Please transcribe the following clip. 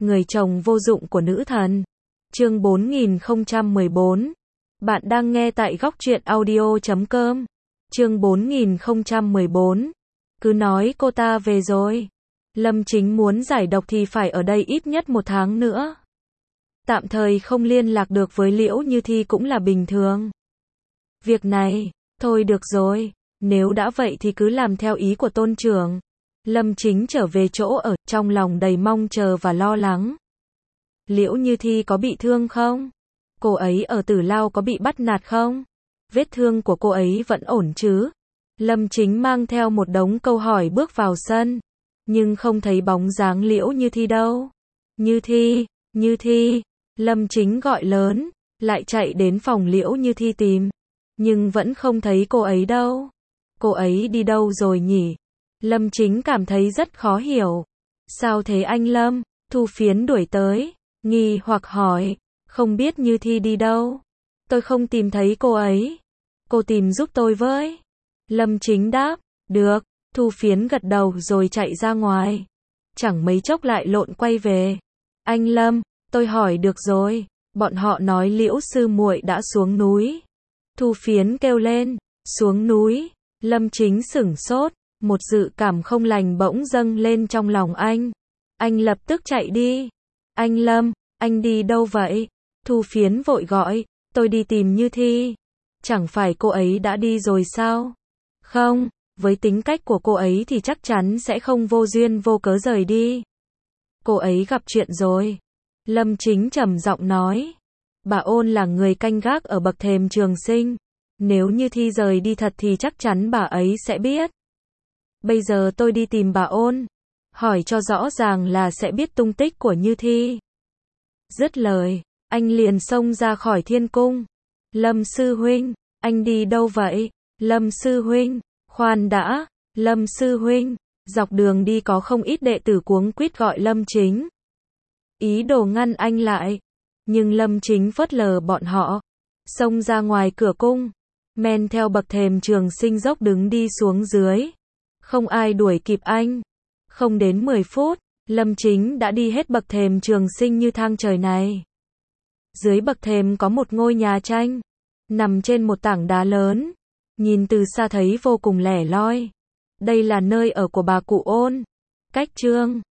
người chồng vô dụng của nữ thần. Chương 4014. Bạn đang nghe tại góc truyện audio.com. Chương 4014. Cứ nói cô ta về rồi. Lâm Chính muốn giải độc thì phải ở đây ít nhất 1 tháng nữa. Tạm thời không liên lạc được với Liễu Như Thi cũng là bình thường. Việc này, thôi được rồi, nếu đã vậy thì cứ làm theo ý của tôn trưởng. Lâm Chính trở về chỗ ở, trong lòng đầy mong chờ và lo lắng. Liễu Như Thi có bị thương không? Cô ấy ở Tử Lao có bị bắt nạt không? Vết thương của cô ấy vẫn ổn chứ? Lâm Chính mang theo một đống câu hỏi bước vào sân, nhưng không thấy bóng dáng Liễu Như Thi đâu. Như Thi, Như Thi, Lâm Chính gọi lớn, lại chạy đến phòng Liễu Như Thi tìm, nhưng vẫn không thấy cô ấy đâu. Cô ấy đi đâu rồi nhỉ? Lâm Chính cảm thấy rất khó hiểu. Sao thế anh Lâm? Thu Phiến đuổi tới, nghi hoặc hỏi, không biết Như Thi đi đâu? Tôi không tìm thấy cô ấy. Cô tìm giúp tôi với. Lâm Chính đáp, được. Thu Phiến gật đầu rồi chạy ra ngoài. Chẳng mấy chốc lại lộn quay về. Anh Lâm, tôi hỏi được rồi. Bọn họ nói Liễu sư muội đã xuống núi. Thu Phiến kêu lên, xuống núi. Lâm Chính sửng sốt, một dự cảm không lành bỗng dâng lên trong lòng anh. Anh lập tức chạy đi. Anh Lâm, anh đi đâu vậy? Thu Phiến vội gọi, tôi đi tìm Như Thi. Chẳng phải cô ấy đã đi rồi sao? Không, với tính cách của cô ấy thì chắc chắn sẽ không vô duyên vô cớ rời đi. Cô ấy gặp chuyện rồi. Lâm Chính trầm giọng nói. Bà Ôn là người canh gác ở bậc thềm Trường Sinh. Nếu Như Thi rời đi thật thì chắc chắn bà ấy sẽ biết. Bây giờ tôi đi tìm bà Ôn, hỏi cho rõ ràng là sẽ biết tung tích của Như Thi. Dứt lời, anh liền xông ra khỏi thiên cung. Lâm sư huynh, anh đi đâu vậy? Lâm sư huynh, khoan đã. Lâm sư huynh, dọc đường đi có không ít đệ tử cuống quýt gọi Lâm Chính. Ý đồ ngăn anh lại, nhưng Lâm Chính phớt lờ bọn họ, xông ra ngoài cửa cung, men theo bậc thềm Trường Sinh dốc đứng đi xuống dưới. Không ai đuổi kịp anh. Không đến 10 phút, Lâm Chính đã đi hết bậc thềm Trường Sinh như thang trời này. Dưới bậc thềm có một ngôi nhà tranh, nằm trên một tảng đá lớn, nhìn từ xa thấy vô cùng lẻ loi. Đây là nơi ở của bà cụ Ôn. Cách chương